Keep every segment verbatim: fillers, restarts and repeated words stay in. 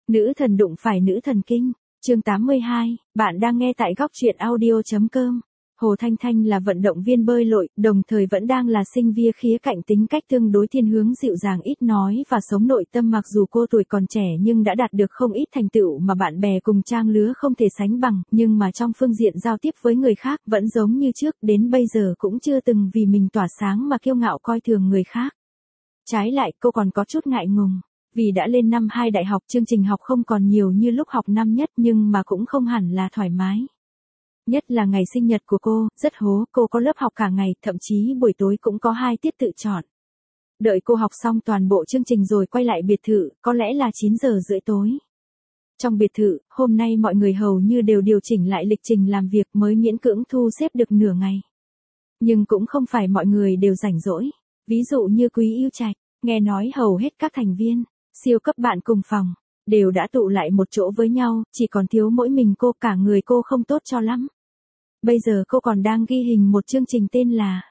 Nữ thần đụng phải nữ thần kinh. Chương tám mươi hai, bạn đang nghe tại góc truyện audio chấm com. Hồ Thanh Thanh là vận động viên bơi lội, đồng thời vẫn đang là sinh viên khía cạnh tính cách tương đối thiên hướng dịu dàng ít nói và sống nội tâm, mặc dù cô tuổi còn trẻ nhưng đã đạt được không ít thành tựu mà bạn bè cùng trang lứa không thể sánh bằng, nhưng mà trong phương diện giao tiếp với người khác vẫn giống như trước, đến bây giờ cũng chưa từng vì mình tỏa sáng mà kiêu ngạo coi thường người khác. Trái lại, cô còn có chút ngại ngùng. Vì đã lên năm hai đại học, chương trình học không còn nhiều như lúc học năm nhất, nhưng mà cũng không hẳn là thoải mái. Nhất là ngày sinh nhật của cô, rất hố, cô có lớp học cả ngày, thậm chí buổi tối cũng có hai tiết tự chọn. Đợi cô học xong toàn bộ chương trình rồi quay lại biệt thự, có lẽ là chín giờ rưỡi tối. Trong biệt thự, hôm nay mọi người hầu như đều điều chỉnh lại lịch trình làm việc mới miễn cưỡng thu xếp được nửa ngày. Nhưng cũng không phải mọi người đều rảnh rỗi. Ví dụ như Quý Yêu Trạch, nghe nói hầu hết các thành viên, siêu cấp bạn cùng phòng, đều đã tụ lại một chỗ với nhau, chỉ còn thiếu mỗi mình cô, cả người cô không tốt cho lắm. Bây giờ cô còn đang ghi hình một chương trình tên là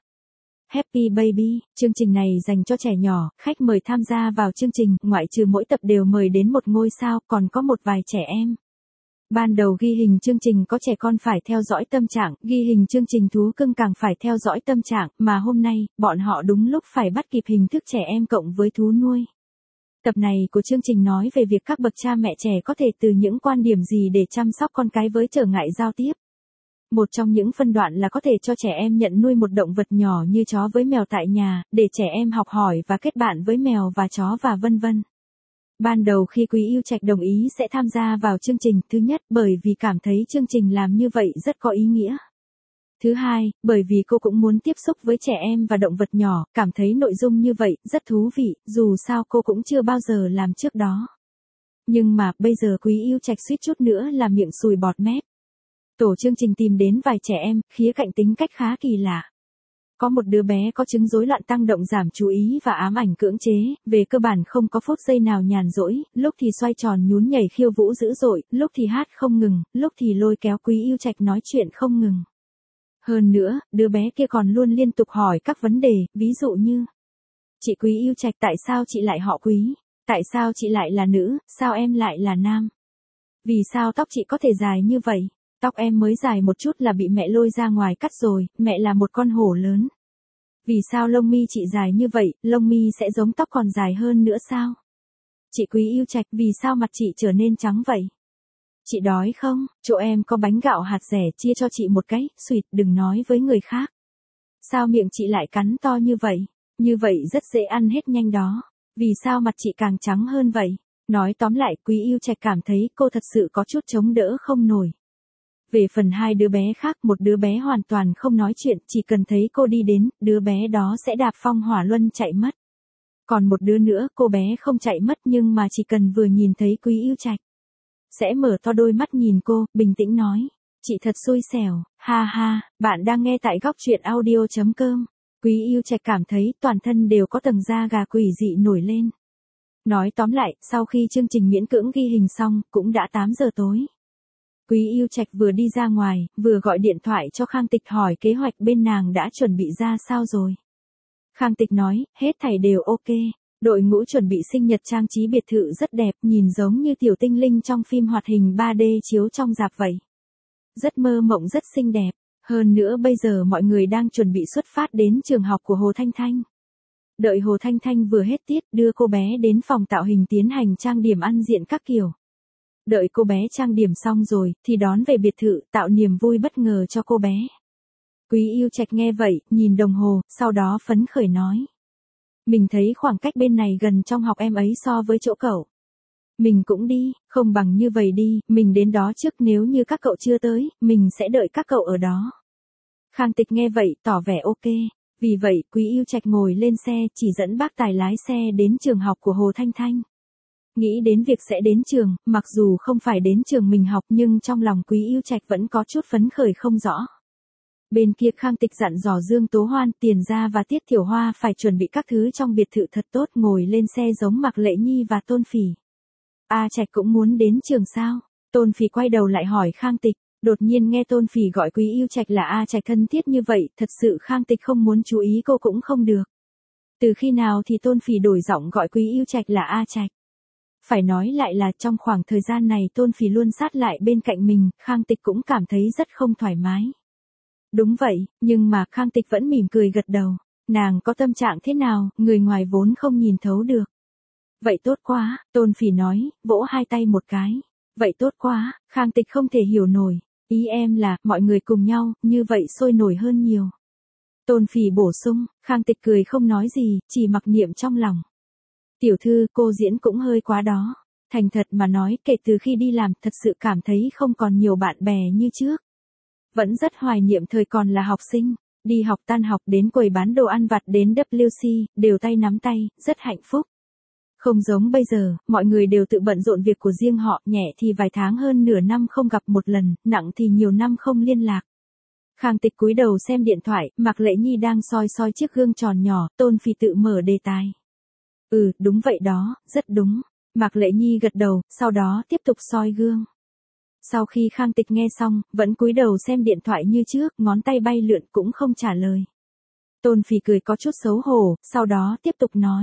Happy Baby, chương trình này dành cho trẻ nhỏ, khách mời tham gia vào chương trình, ngoại trừ mỗi tập đều mời đến một ngôi sao, còn có một vài trẻ em. Ban đầu ghi hình chương trình có trẻ con phải theo dõi tâm trạng, ghi hình chương trình thú cưng càng phải theo dõi tâm trạng, mà hôm nay, bọn họ đúng lúc phải bắt kịp hình thức trẻ em cộng với thú nuôi. Tập này của chương trình nói về việc các bậc cha mẹ trẻ có thể từ những quan điểm gì để chăm sóc con cái với trở ngại giao tiếp. Một trong những phân đoạn là có thể cho trẻ em nhận nuôi một động vật nhỏ như chó với mèo tại nhà, để trẻ em học hỏi và kết bạn với mèo và chó và vân vân. Ban đầu khi Quý Yêu Trạch đồng ý sẽ tham gia vào chương trình, thứ nhất bởi vì cảm thấy chương trình làm như vậy rất có ý nghĩa. Thứ hai, bởi vì cô cũng muốn tiếp xúc với trẻ em và động vật nhỏ, cảm thấy nội dung như vậy rất thú vị, dù sao cô cũng chưa bao giờ làm trước đó. Nhưng mà, bây giờ Quý Yêu Trạch suýt chút nữa là miệng sùi bọt mép. Tổ chương trình tìm đến vài trẻ em, khía cạnh tính cách khá kỳ lạ. Có một đứa bé có chứng rối loạn tăng động giảm chú ý và ám ảnh cưỡng chế, về cơ bản không có phút giây nào nhàn rỗi, lúc thì xoay tròn nhún nhảy khiêu vũ dữ dội, lúc thì hát không ngừng, lúc thì lôi kéo Quý Yêu Trạch nói chuyện không ngừng. Hơn nữa, đứa bé kia còn luôn liên tục hỏi các vấn đề, ví dụ như: Chị Quý Yêu Trạch, tại sao chị lại họ Quý? Tại sao chị lại là nữ, sao em lại là nam? Vì sao tóc chị có thể dài như vậy? Tóc em mới dài một chút là bị mẹ lôi ra ngoài cắt rồi, mẹ là một con hổ lớn. Vì sao lông mi chị dài như vậy, lông mi sẽ giống tóc còn dài hơn nữa sao? Chị Quý Yêu Trạch, vì sao mặt chị trở nên trắng vậy? Chị đói không? Chỗ em có bánh gạo hạt dẻ, chia cho chị một cái, xuyệt, đừng nói với người khác. Sao miệng chị lại cắn to như vậy? Như vậy rất dễ ăn hết nhanh đó. Vì sao mặt chị càng trắng hơn vậy? Nói tóm lại, Quý Yêu Trạch cảm thấy cô thật sự có chút chống đỡ không nổi. Về phần hai đứa bé khác, một đứa bé hoàn toàn không nói chuyện, chỉ cần thấy cô đi đến, đứa bé đó sẽ đạp phong hỏa luân chạy mất. Còn một đứa nữa, cô bé không chạy mất nhưng mà chỉ cần vừa nhìn thấy Quý Yêu Trạch, sẽ mở to đôi mắt nhìn cô, bình tĩnh nói: Chị thật xui xẻo, ha ha, bạn đang nghe tại góc truyện audio chấm com. Quý Yêu Trạch cảm thấy toàn thân đều có tầng da gà quỷ dị nổi lên. Nói tóm lại, sau khi chương trình miễn cưỡng ghi hình xong, cũng đã tám giờ tối. Quý Yêu Trạch vừa đi ra ngoài, vừa gọi điện thoại cho Khang Tịch hỏi kế hoạch bên nàng đã chuẩn bị ra sao rồi. Khang Tịch nói, hết thảy đều ok. Đội ngũ chuẩn bị sinh nhật trang trí biệt thự rất đẹp, nhìn giống như tiểu tinh linh trong phim hoạt hình ba D chiếu trong rạp vậy. Rất mơ mộng, rất xinh đẹp. Hơn nữa bây giờ mọi người đang chuẩn bị xuất phát đến trường học của Hồ Thanh Thanh. Đợi Hồ Thanh Thanh vừa hết tiết, đưa cô bé đến phòng tạo hình tiến hành trang điểm ăn diện các kiểu. Đợi cô bé trang điểm xong rồi, thì đón về biệt thự, tạo niềm vui bất ngờ cho cô bé. Quý Yêu Trạch nghe vậy, nhìn đồng hồ, sau đó phấn khởi nói: Mình thấy khoảng cách bên này gần trong học em ấy so với chỗ cậu. Mình cũng đi, không bằng như vậy đi, mình đến đó trước, nếu như các cậu chưa tới, mình sẽ đợi các cậu ở đó. Khang Tịch nghe vậy, tỏ vẻ ok. Vì vậy, Quý Yêu Trạch ngồi lên xe, chỉ dẫn bác tài lái xe đến trường học của Hồ Thanh Thanh. Nghĩ đến việc sẽ đến trường, mặc dù không phải đến trường mình học nhưng trong lòng Quý Yêu Trạch vẫn có chút phấn khởi không rõ. Bên kia Khang Tịch dặn dò Dương Tố Hoan, Tiền Gia và Tiết Thiểu Hoa phải chuẩn bị các thứ trong biệt thự thật tốt, ngồi lên xe giống Mạc Lệ Nhi và Tôn Phỉ. A Trạch cũng muốn đến trường sao? Tôn Phỉ quay đầu lại hỏi Khang Tịch, đột nhiên nghe Tôn Phỉ gọi Quý Yêu Trạch là A Trạch thân thiết như vậy, thật sự Khang Tịch không muốn chú ý cô cũng không được. Từ khi nào thì Tôn Phỉ đổi giọng gọi Quý Yêu Trạch là A Trạch? Phải nói lại là trong khoảng thời gian này Tôn Phỉ luôn sát lại bên cạnh mình, Khang Tịch cũng cảm thấy rất không thoải mái. Đúng vậy, nhưng mà Khang Tịch vẫn mỉm cười gật đầu. Nàng có tâm trạng thế nào, người ngoài vốn không nhìn thấu được. Vậy tốt quá, Tôn Phỉ nói, vỗ hai tay một cái. Vậy tốt quá, Khang Tịch không thể hiểu nổi. Ý em là, mọi người cùng nhau, như vậy sôi nổi hơn nhiều. Tôn Phỉ bổ sung, Khang Tịch cười không nói gì, chỉ mặc niệm trong lòng. Tiểu thư, cô diễn cũng hơi quá đó. Thành thật mà nói, kể từ khi đi làm, thật sự cảm thấy không còn nhiều bạn bè như trước. Vẫn rất hoài niệm thời còn là học sinh, đi học tan học đến quầy bán đồ ăn vặt đến W C, đều tay nắm tay, rất hạnh phúc. Không giống bây giờ, mọi người đều tự bận rộn việc của riêng họ, nhẹ thì vài tháng hơn nửa năm không gặp một lần, nặng thì nhiều năm không liên lạc. Khang Tịch cúi đầu xem điện thoại, Mạc Lệ Nhi đang soi soi chiếc gương tròn nhỏ, Tôn Phỉ tự mở đề tài. Ừ, đúng vậy đó, rất đúng. Mạc Lệ Nhi gật đầu, sau đó tiếp tục soi gương. Sau khi Khang Tịch nghe xong, vẫn cúi đầu xem điện thoại như trước, ngón tay bay lượn cũng không trả lời. Tôn Phỉ cười có chút xấu hổ, sau đó tiếp tục nói.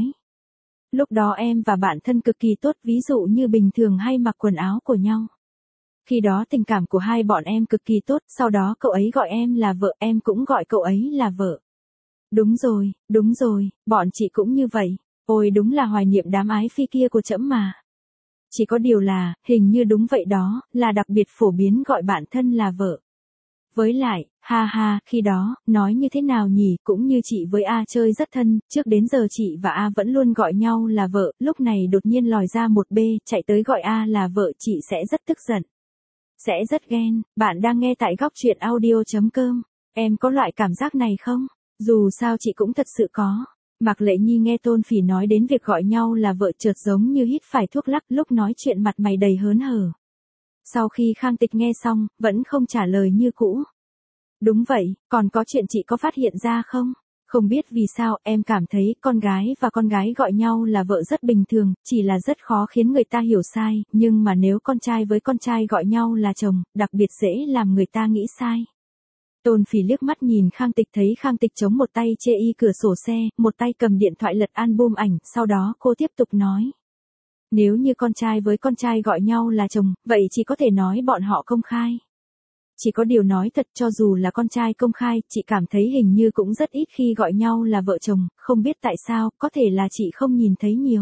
Lúc đó em và bạn thân cực kỳ tốt, ví dụ như bình thường hay mặc quần áo của nhau. Khi đó tình cảm của hai bọn em cực kỳ tốt, sau đó cậu ấy gọi em là vợ, em cũng gọi cậu ấy là vợ. Đúng rồi, đúng rồi, bọn chị cũng như vậy. Ôi đúng là hoài niệm đám ái phi kia của trẫm mà. Chỉ có điều là, hình như đúng vậy đó, là đặc biệt phổ biến gọi bạn thân là vợ. Với lại, ha ha, khi đó, nói như thế nào nhỉ, cũng như chị với A chơi rất thân, trước đến giờ chị và A vẫn luôn gọi nhau là vợ, lúc này đột nhiên lòi ra một B, chạy tới gọi A là vợ, chị sẽ rất tức giận. Sẽ rất ghen. Bạn đang nghe tại góc truyện audio chấm com. Em có loại cảm giác này không? Dù sao chị cũng thật sự có. Mạc Lệ Nhi nghe Tôn Phỉ nói đến việc gọi nhau là vợ chợt giống như hít phải thuốc lắc, lúc nói chuyện mặt mày đầy hớn hở. Sau khi Khang Tịch nghe xong, vẫn không trả lời như cũ. Đúng vậy, còn có chuyện chị có phát hiện ra không? Không biết vì sao, em cảm thấy con gái và con gái gọi nhau là vợ rất bình thường, chỉ là rất khó khiến người ta hiểu sai, nhưng mà nếu con trai với con trai gọi nhau là chồng, đặc biệt dễ làm người ta nghĩ sai. Tôn Phỉ liếc mắt nhìn Khang Tịch, thấy Khang Tịch chống một tay chê y cửa sổ xe, một tay cầm điện thoại lật album ảnh, sau đó cô tiếp tục nói. Nếu như con trai với con trai gọi nhau là chồng, vậy chỉ có thể nói bọn họ công khai. Chỉ có điều nói thật, cho dù là con trai công khai, chị cảm thấy hình như cũng rất ít khi gọi nhau là vợ chồng, không biết tại sao, có thể là chị không nhìn thấy nhiều.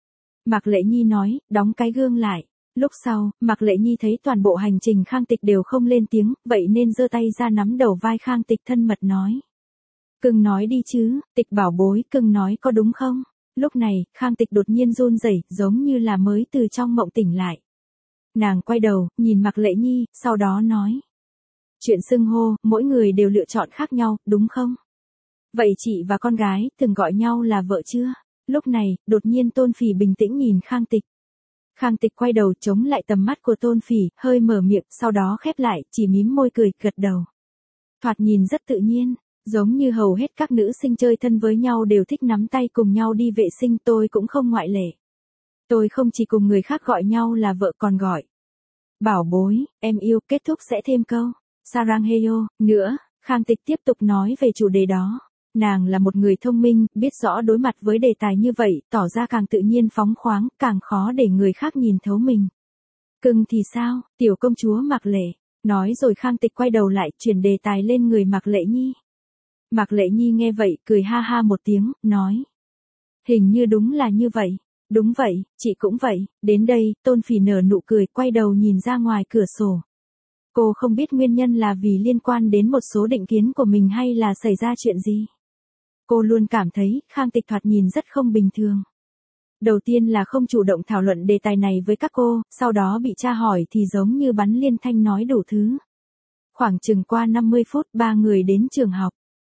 Mạc Lệ Nhi nói, đóng cái gương lại. Lúc sau, Mạc Lệ Nhi thấy toàn bộ hành trình Khang Tịch đều không lên tiếng, vậy nên giơ tay ra nắm đầu vai Khang Tịch thân mật nói. Cưng nói đi chứ, Tịch bảo bối, cưng nói có đúng không? Lúc này, Khang Tịch đột nhiên run rẩy, giống như là mới từ trong mộng tỉnh lại. Nàng quay đầu, nhìn Mạc Lệ Nhi, sau đó nói. Chuyện xưng hô, mỗi người đều lựa chọn khác nhau, đúng không? Vậy chị và con gái, từng gọi nhau là vợ chưa? Lúc này, đột nhiên Tôn Phỉ bình tĩnh nhìn Khang Tịch. Khang Tịch quay đầu chống lại tầm mắt của Tôn Phỉ, hơi mở miệng, sau đó khép lại, chỉ mím môi cười, gật đầu. Thoạt nhìn rất tự nhiên, giống như hầu hết các nữ sinh chơi thân với nhau đều thích nắm tay cùng nhau đi vệ sinh, tôi cũng không ngoại lệ. Tôi không chỉ cùng người khác gọi nhau là vợ còn gọi. Bảo bối, em yêu, kết thúc sẽ thêm câu. Sarangheyo, nữa, Khang Tịch tiếp tục nói về chủ đề đó. Nàng là một người thông minh, biết rõ đối mặt với đề tài như vậy, tỏ ra càng tự nhiên phóng khoáng, càng khó để người khác nhìn thấu mình. Cưng thì sao, tiểu công chúa Mạc Lệ, nói rồi Khang Tịch quay đầu lại, chuyển đề tài lên người Mạc Lệ Nhi. Mạc Lệ Nhi nghe vậy, cười ha ha một tiếng, nói. Hình như đúng là như vậy. Đúng vậy, chị cũng vậy. Đến đây, Tôn Phỉ nở nụ cười, quay đầu nhìn ra ngoài cửa sổ. Cô không biết nguyên nhân là vì liên quan đến một số định kiến của mình hay là xảy ra chuyện gì. Cô luôn cảm thấy, Khang Tịch thoạt nhìn rất không bình thường. Đầu tiên là không chủ động thảo luận đề tài này với các cô, sau đó bị tra hỏi thì giống như bắn liên thanh nói đủ thứ. Khoảng chừng qua năm mươi phút, ba người đến trường học.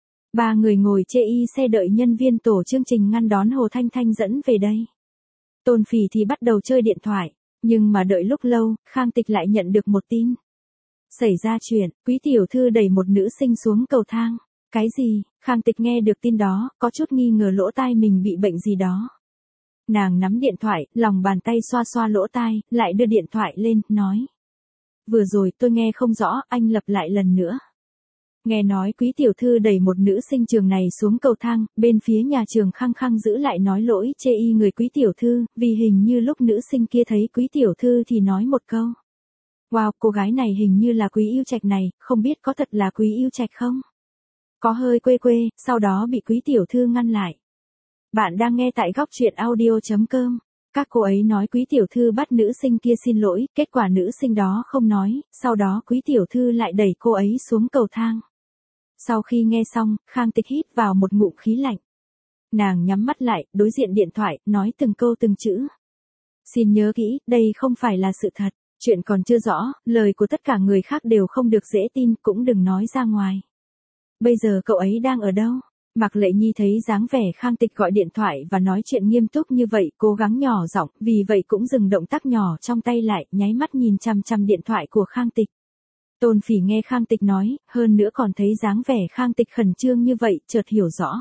Ba người ngồi chê y xe đợi nhân viên tổ chương trình ngăn đón Hồ Thanh Thanh dẫn về đây. Tôn Phỉ thì bắt đầu chơi điện thoại, nhưng mà đợi lúc lâu, Khang Tịch lại nhận được một tin. Xảy ra chuyện, quý tiểu thư đẩy một nữ sinh xuống cầu thang. Cái gì? Khang Tịch nghe được tin đó, có chút nghi ngờ lỗ tai mình bị bệnh gì đó. Nàng nắm điện thoại, lòng bàn tay xoa xoa lỗ tai, lại đưa điện thoại lên, nói. Vừa rồi tôi nghe không rõ, anh lặp lại lần nữa. Nghe nói quý tiểu thư đẩy một nữ sinh trường này xuống cầu thang, bên phía nhà trường khăng khăng giữ lại nói lỗi chê y người quý tiểu thư, vì hình như lúc nữ sinh kia thấy quý tiểu thư thì nói một câu. Wow, cô gái này hình như là Quý Yêu Trạch này, không biết có thật là Quý Yêu Trạch không? Có hơi quê quê, sau đó bị quý tiểu thư ngăn lại. Bạn đang nghe tại góc truyện audio chấm com. Các cô ấy nói quý tiểu thư bắt nữ sinh kia xin lỗi, kết quả nữ sinh đó không nói, sau đó quý tiểu thư lại đẩy cô ấy xuống cầu thang. Sau khi nghe xong, Khang Tịch hít vào một ngụm khí lạnh. Nàng nhắm mắt lại, đối diện điện thoại, nói từng câu từng chữ. Xin nhớ kỹ, đây không phải là sự thật, chuyện còn chưa rõ, lời của tất cả người khác đều không được dễ tin, cũng đừng nói ra ngoài. Bây giờ cậu ấy đang ở đâu? Mạc Lệ Nhi thấy dáng vẻ Khang Tịch gọi điện thoại và nói chuyện nghiêm túc như vậy, cố gắng nhỏ giọng, vì vậy cũng dừng động tác nhỏ trong tay lại, nháy mắt nhìn chằm chằm điện thoại của Khang Tịch. Tôn Phỉ nghe Khang Tịch nói, hơn nữa còn thấy dáng vẻ Khang Tịch khẩn trương như vậy, chợt hiểu rõ.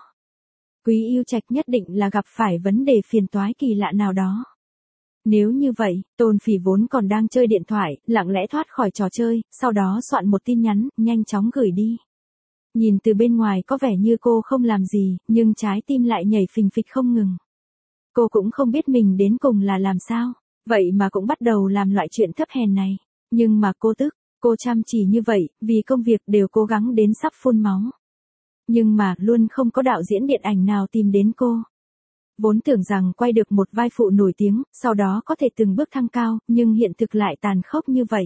Quý Yêu Trạch nhất định là gặp phải vấn đề phiền toái kỳ lạ nào đó. Nếu như vậy, Tôn Phỉ vốn còn đang chơi điện thoại, lặng lẽ thoát khỏi trò chơi, sau đó soạn một tin nhắn, nhanh chóng gửi đi. Nhìn từ bên ngoài có vẻ như cô không làm gì, nhưng trái tim lại nhảy phình phịch không ngừng. Cô cũng không biết mình đến cùng là làm sao, vậy mà cũng bắt đầu làm loại chuyện thấp hèn này. Nhưng mà cô tức, cô chăm chỉ như vậy, vì công việc đều cố gắng đến sắp phun máu. Nhưng mà luôn không có đạo diễn điện ảnh nào tìm đến cô. Vốn tưởng rằng quay được một vai phụ nổi tiếng, sau đó có thể từng bước thăng cao, nhưng hiện thực lại tàn khốc như vậy.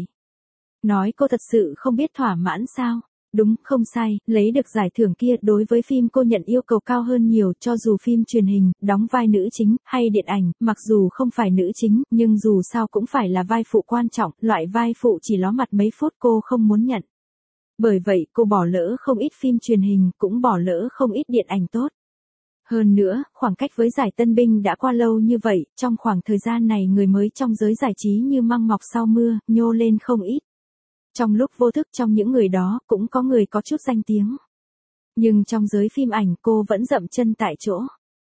Nói cô thật sự không biết thỏa mãn sao? Đúng, không sai, lấy được giải thưởng kia đối với phim cô nhận yêu cầu cao hơn nhiều, cho dù phim truyền hình, đóng vai nữ chính, hay điện ảnh, mặc dù không phải nữ chính, nhưng dù sao cũng phải là vai phụ quan trọng, loại vai phụ chỉ ló mặt mấy phút cô không muốn nhận. Bởi vậy cô bỏ lỡ không ít phim truyền hình, cũng bỏ lỡ không ít điện ảnh tốt. Hơn nữa, khoảng cách với giải tân binh đã qua lâu như vậy, trong khoảng thời gian này người mới trong giới giải trí như măng mọc sau mưa, nhô lên không ít. Trong lúc vô thức trong những người đó, cũng có người có chút danh tiếng. Nhưng trong giới phim ảnh cô vẫn dậm chân tại chỗ.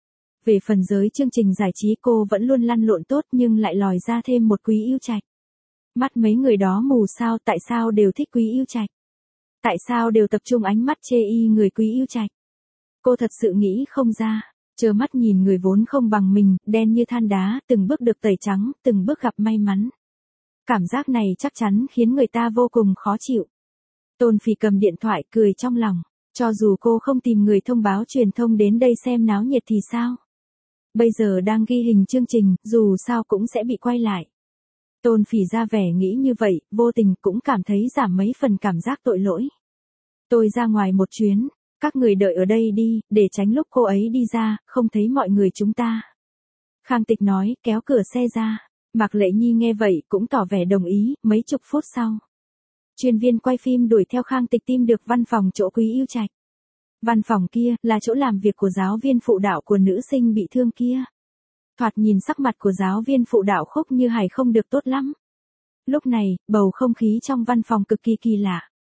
Về phần giới chương trình giải trí cô vẫn luôn lăn lộn tốt nhưng lại lòi ra thêm một Quý Yêu Trạch. Mắt mấy người đó mù sao, tại sao đều thích Quý Yêu Trạch? Tại sao đều tập trung ánh mắt chê y người Quý Yêu Trạch? Cô thật sự nghĩ không ra, trơ mắt nhìn người vốn không bằng mình, đen như than đá, từng bước được tẩy trắng, từng bước gặp may mắn. Cảm giác này chắc chắn khiến người ta vô cùng khó chịu. Tôn Phỉ cầm điện thoại cười trong lòng, cho dù cô không tìm người thông báo truyền thông đến đây xem náo nhiệt thì sao? Bây giờ đang ghi hình chương trình, dù sao cũng sẽ bị quay lại. Tôn Phỉ ra vẻ nghĩ như vậy, vô tình cũng cảm thấy giảm mấy phần cảm giác tội lỗi. Tôi ra ngoài một chuyến, các người đợi ở đây đi, để tránh lúc cô ấy đi ra, không thấy mọi người chúng ta. Khang Tịch nói, kéo cửa xe ra. Mạc Lệ Nhi nghe vậy cũng tỏ vẻ đồng ý, mấy chục phút sau. Chuyên viên quay phim đuổi theo Khang Tịch tìm được văn phòng chỗ Quý Yêu Trạch. Văn phòng kia là chỗ làm việc của giáo viên phụ đạo của nữ sinh bị thương kia. Thoạt nhìn sắc mặt của giáo viên phụ đạo Khúc Như Hải không được tốt lắm. Lúc này, bầu không khí trong văn phòng cực kỳ kỳ lạ.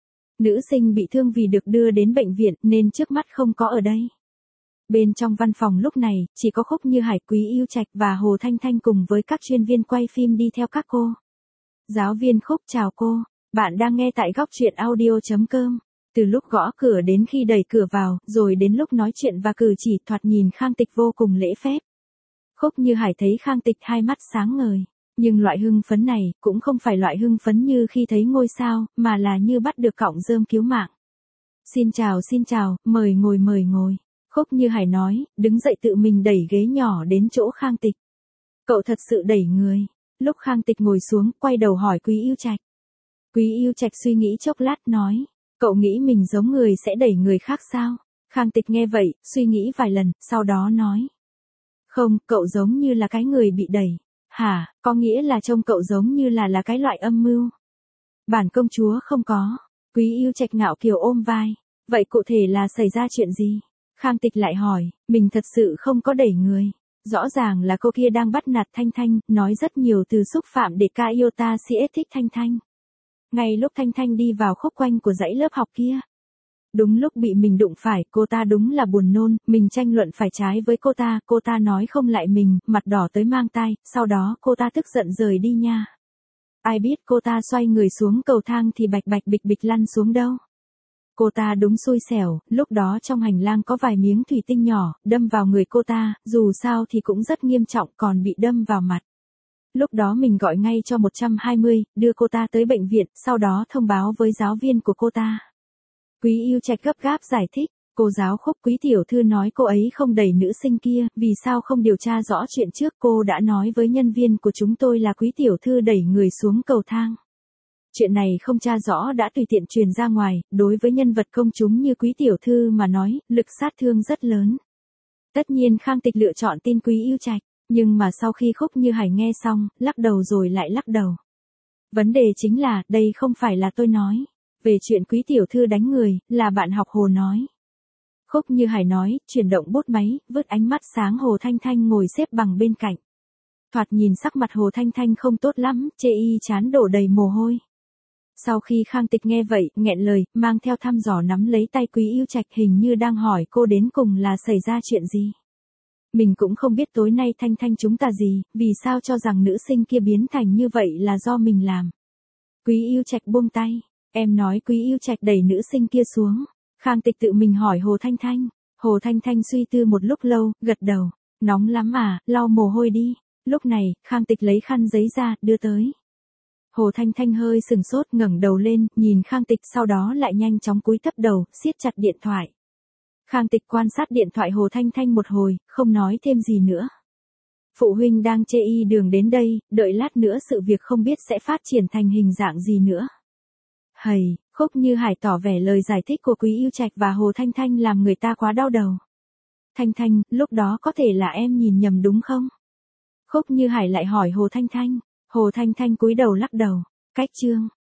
Nữ sinh bị thương vì được đưa đến bệnh viện nên trước mắt không có ở đây. Bên trong văn phòng lúc này, chỉ có Khúc Như Hải, Quý Yêu Trạch và Hồ Thanh Thanh cùng với các chuyên viên quay phim đi theo các cô. Giáo viên Khúc chào cô, bạn đang nghe tại góc truyện audio chấm com. Từ lúc gõ cửa đến khi đẩy cửa vào, rồi đến lúc nói chuyện và cử chỉ thoạt nhìn Khang Tịch vô cùng lễ phép. Khúc Như Hải thấy Khang Tịch hai mắt sáng ngời, nhưng loại hưng phấn này cũng không phải loại hưng phấn như khi thấy ngôi sao, mà là như bắt được cọng rơm cứu mạng. Xin chào xin chào, mời ngồi mời ngồi. Khúc Như Hải nói, đứng dậy tự mình đẩy ghế nhỏ đến chỗ Khang Tịch. Cậu thật sự đẩy người. Lúc Khang Tịch ngồi xuống, quay đầu hỏi Quý Yêu Trạch. Quý Yêu Trạch suy nghĩ chốc lát nói, cậu nghĩ mình giống người sẽ đẩy người khác sao? Khang Tịch nghe vậy, suy nghĩ vài lần, sau đó nói. Không, cậu giống như là cái người bị đẩy. Hả, có nghĩa là trông cậu giống như là là cái loại âm mưu. Bản công chúa không có. Quý Yêu Trạch ngạo kiều ôm vai. Vậy cụ thể là xảy ra chuyện gì? Khang Tịch lại hỏi, mình thật sự không có đẩy người. Rõ ràng là cô kia đang bắt nạt Thanh Thanh, nói rất nhiều từ xúc phạm để ca yêu ta si thích Thanh Thanh. Ngay lúc Thanh Thanh đi vào khúc quanh của dãy lớp học kia. Đúng lúc bị mình đụng phải, cô ta đúng là buồn nôn, mình tranh luận phải trái với cô ta, cô ta nói không lại mình, mặt đỏ tới mang tai, sau đó cô ta tức giận rời đi nha. Ai biết cô ta xoay người xuống cầu thang thì bạch bạch bịch bịch lăn xuống đâu. Cô ta đúng xui xẻo, lúc đó trong hành lang có vài miếng thủy tinh nhỏ, đâm vào người cô ta, dù sao thì cũng rất nghiêm trọng còn bị đâm vào mặt. Lúc đó mình gọi ngay cho một trăm hai mươi, đưa cô ta tới bệnh viện, sau đó thông báo với giáo viên của cô ta. Quý Yêu Trạch gấp gáp giải thích, cô giáo Khúc, Quý tiểu thư nói cô ấy không đẩy nữ sinh kia, vì sao không điều tra rõ chuyện trước, cô đã nói với nhân viên của chúng tôi là Quý tiểu thư đẩy người xuống cầu thang. Chuyện này không tra rõ đã tùy tiện truyền ra ngoài, đối với nhân vật công chúng như Quý tiểu thư mà nói, lực sát thương rất lớn. Tất nhiên Khang Tịch lựa chọn tin Quý Yêu Trạch, nhưng mà sau khi Khúc Như Hải nghe xong, lắc đầu rồi lại lắc đầu. Vấn đề chính là, đây không phải là tôi nói. Về chuyện Quý tiểu thư đánh người, là bạn học Hồ nói. Khúc Như Hải nói, chuyển động bút máy, vứt ánh mắt sáng Hồ Thanh Thanh ngồi xếp bằng bên cạnh. Thoạt nhìn sắc mặt Hồ Thanh Thanh không tốt lắm, chê y chán đổ đầy mồ hôi. Sau khi Khang Tịch nghe vậy, nghẹn lời, mang theo thăm dò nắm lấy tay Quý Yêu Trạch, hình như đang hỏi cô đến cùng là xảy ra chuyện gì. Mình cũng không biết tối nay Thanh Thanh chúng ta gì, vì sao cho rằng nữ sinh kia biến thành như vậy là do mình làm. Quý Yêu Trạch buông tay, em nói Quý Yêu Trạch đẩy nữ sinh kia xuống. Khang Tịch tự mình hỏi Hồ Thanh Thanh. Hồ Thanh Thanh suy tư một lúc lâu, gật đầu. Nóng lắm à, lau mồ hôi đi. Lúc này, Khang Tịch lấy khăn giấy ra, đưa tới. Hồ Thanh Thanh hơi sừng sốt, ngẩng đầu lên, nhìn Khang Tịch, sau đó lại nhanh chóng cúi thấp đầu, siết chặt điện thoại. Khang Tịch quan sát điện thoại Hồ Thanh Thanh một hồi, không nói thêm gì nữa. Phụ huynh đang chê y đường đến đây, đợi lát nữa sự việc không biết sẽ phát triển thành hình dạng gì nữa. Hầy, Khúc Như Hải tỏ vẻ lời giải thích của Quý Yêu Trạch và Hồ Thanh Thanh làm người ta quá đau đầu. Thanh Thanh, lúc đó có thể là em nhìn nhầm đúng không? Khúc Như Hải lại hỏi Hồ Thanh Thanh. Hồ Thanh Thanh cúi đầu lắc đầu. Cách chương.